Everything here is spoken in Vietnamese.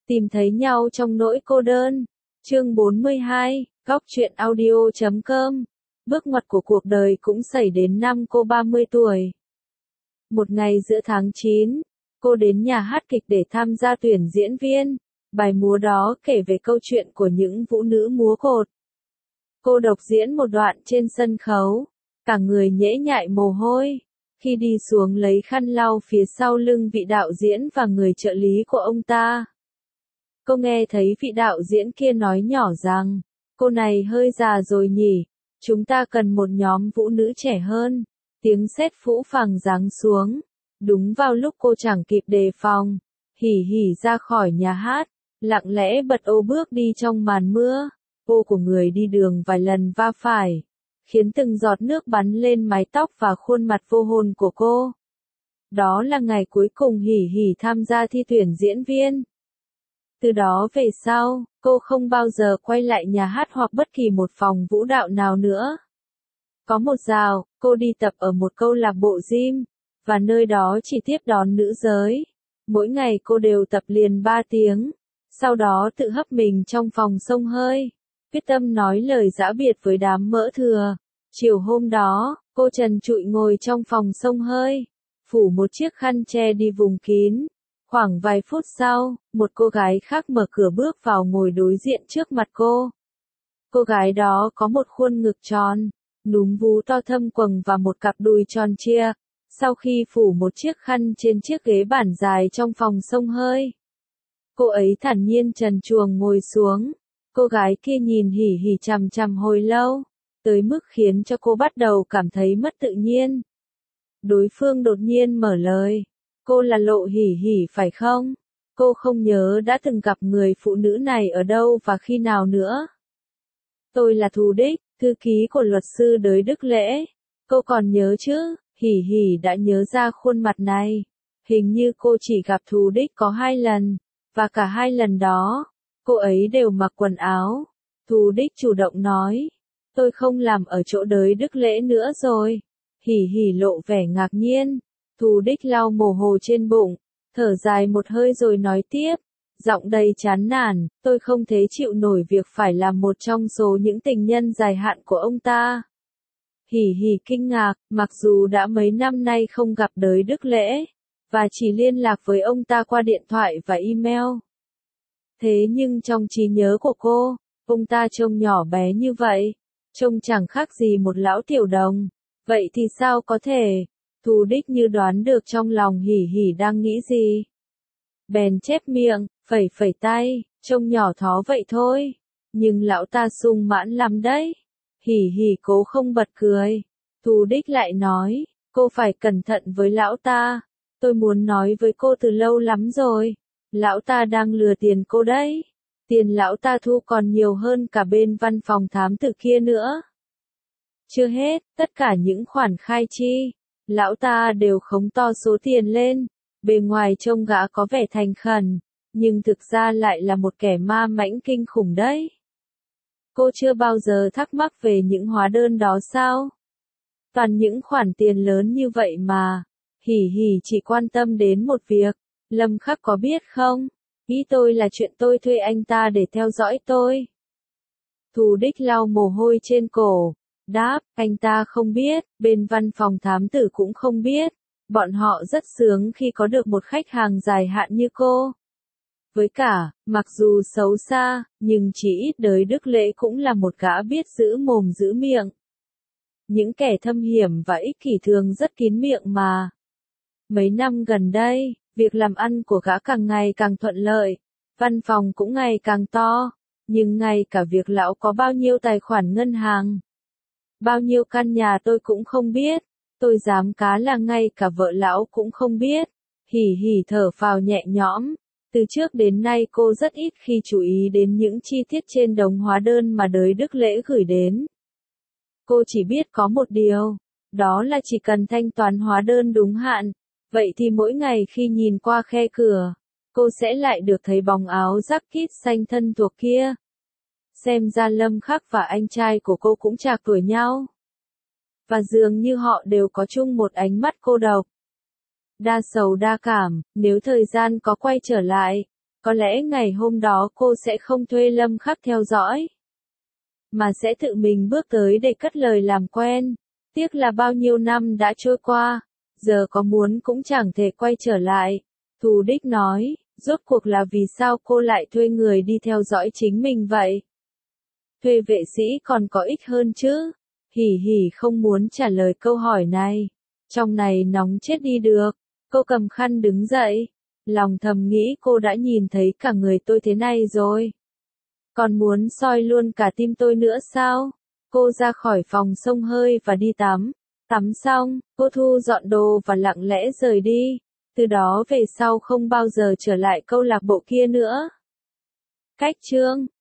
Tìm thấy nhau trong nỗi cô đơn. Chương 42, Góc truyện audio.com. Bước ngoặt của cuộc đời cũng xảy đến năm cô 30 tuổi. Một ngày giữa tháng 9, cô đến nhà hát kịch để tham gia tuyển diễn viên. Bài múa đó kể về câu chuyện của những vũ nữ múa cột. Cô độc diễn một đoạn trên sân khấu, cả người nhễ nhại mồ hôi. Khi đi xuống lấy khăn lau phía sau lưng vị đạo diễn và người trợ lý của ông ta, cô nghe thấy vị đạo diễn kia nói nhỏ rằng, cô này hơi già rồi nhỉ, chúng ta cần một nhóm vũ nữ trẻ hơn. Tiếng sét phũ phàng giáng xuống, đúng vào lúc cô chẳng kịp đề phòng, hỉ hỉ ra khỏi nhà hát, lặng lẽ bật ô bước đi trong màn mưa. Ô của người đi đường vài lần va phải, khiến từng giọt nước bắn lên mái tóc và khuôn mặt vô hồn của cô. Đó là ngày cuối cùng hỉ hỉ tham gia thi tuyển diễn viên. Từ đó về sau, cô không bao giờ quay lại nhà hát hoặc bất kỳ một phòng vũ đạo nào nữa. Có một dạo, cô đi tập ở một câu lạc bộ gym, và nơi đó chỉ tiếp đón nữ giới. Mỗi ngày cô đều tập liền 3 tiếng, sau đó tự hấp mình trong phòng xông hơi, quyết tâm nói lời giã biệt với đám mỡ thừa. Chiều hôm đó, cô trần trụi ngồi trong phòng xông hơi, phủ một chiếc khăn che đi vùng kín. Khoảng vài phút sau, một cô gái khác mở cửa bước vào ngồi đối diện trước mặt cô. Cô gái đó có một khuôn ngực tròn, núm vú to thâm quầng và một cặp đùi tròn trịa. Sau khi phủ một chiếc khăn trên chiếc ghế bản dài trong phòng xông hơi, cô ấy thản nhiên trần truồng ngồi xuống. Cô gái kia nhìn hỉ hỉ chằm chằm hồi lâu, tới mức khiến cho cô bắt đầu cảm thấy mất tự nhiên. Đối phương đột nhiên mở lời. Cô là Lộ Hỉ Hỉ phải không? Cô không nhớ đã từng gặp người phụ nữ này ở đâu và khi nào nữa. Tôi là Thù Đích, thư ký của luật sư Đới Đức Lễ. Cô còn nhớ chứ? Hỉ Hỉ đã nhớ ra khuôn mặt này. Hình như cô chỉ gặp Thù Đích có 2 lần, và cả 2 lần đó, cô ấy đều mặc quần áo. Thù Đích chủ động nói, tôi không làm ở chỗ Đới Đức Lễ nữa rồi. Hỉ Hỉ lộ vẻ ngạc nhiên. Thù Đích lau mồ hôi trên bụng, thở dài một hơi rồi nói tiếp, giọng đầy chán nản, tôi không thể chịu nổi việc phải làm một trong số những tình nhân dài hạn của ông ta. Hỉ hỉ kinh ngạc, mặc dù đã mấy năm nay không gặp Đới Đức Lễ, và chỉ liên lạc với ông ta qua điện thoại và email. Thế nhưng trong trí nhớ của cô, ông ta trông nhỏ bé như vậy, trông chẳng khác gì một lão tiểu đồng. Vậy thì sao có thể? Thù Đích như đoán được trong lòng hỉ hỉ đang nghĩ gì. Bèn chép miệng, phẩy phẩy tay, trông nhỏ thó vậy thôi. Nhưng lão ta sung mãn lắm đấy. Hỉ hỉ cố không bật cười. Thù Đích lại nói, cô phải cẩn thận với lão ta. Tôi muốn nói với cô từ lâu lắm rồi. Lão ta đang lừa tiền cô đấy. Tiền lão ta thu còn nhiều hơn cả bên văn phòng thám tử kia nữa. Chưa hết, tất cả những khoản khai chi, lão ta đều khống to số tiền lên. Bề ngoài trông gã có vẻ thành khẩn, nhưng thực ra lại là một kẻ ma mãnh kinh khủng đấy. Cô chưa bao giờ thắc mắc về những hóa đơn đó sao? Toàn những khoản tiền lớn như vậy mà. Hỉ hỉ chỉ quan tâm đến một việc. Lâm Khắc có biết không? Ý tôi là chuyện tôi thuê anh ta để theo dõi tôi. Thù Đích lau mồ hôi trên cổ. Đáp, anh ta không biết, bên văn phòng thám tử cũng không biết. Bọn họ rất sướng khi có được một khách hàng dài hạn như cô. Với cả, mặc dù xấu xa, nhưng chỉ ít Đới Đức Lễ cũng là một gã biết giữ mồm giữ miệng. Những kẻ thâm hiểm và ích kỷ thường rất kín miệng mà. Mấy năm gần đây, việc làm ăn của gã càng ngày càng thuận lợi, văn phòng cũng ngày càng to, nhưng ngay cả việc lão có bao nhiêu tài khoản ngân hàng, bao nhiêu căn nhà tôi cũng không biết. Tôi dám cá là ngay cả vợ lão cũng không biết. Hỉ hỉ thở phào nhẹ nhõm. Từ trước đến nay cô rất ít khi chú ý đến những chi tiết trên đống hóa đơn mà Đới Đức Lễ gửi đến. Cô chỉ biết có một điều, đó là chỉ cần thanh toán hóa đơn đúng hạn, vậy thì mỗi ngày khi nhìn qua khe cửa, cô sẽ lại được thấy bóng áo jacket xanh thân thuộc kia. Xem ra Lâm Khắc và anh trai của cô cũng trạc tuổi nhau. Và dường như họ đều có chung một ánh mắt cô độc. Đa sầu đa cảm, nếu thời gian có quay trở lại, Có lẽ ngày hôm đó cô sẽ không thuê Lâm Khắc theo dõi, mà sẽ tự mình bước tới để cất lời làm quen. Tiếc là bao nhiêu năm đã trôi qua, giờ có muốn cũng chẳng thể quay trở lại. Thù Đích nói, rốt cuộc là vì sao cô lại thuê người đi theo dõi chính mình vậy? Thuê vệ sĩ còn có ích hơn chứ? Hỉ hỉ không muốn trả lời câu hỏi này. Trong này nóng chết đi được. Cô cầm khăn đứng dậy. Lòng thầm nghĩ cô đã nhìn thấy cả người tôi thế này rồi. Còn muốn soi luôn cả tim tôi nữa sao? Cô ra khỏi phòng xông hơi và đi tắm. Tắm xong, cô thu dọn đồ và lặng lẽ rời đi. Từ đó về sau không bao giờ trở lại câu lạc bộ kia nữa. Cách chương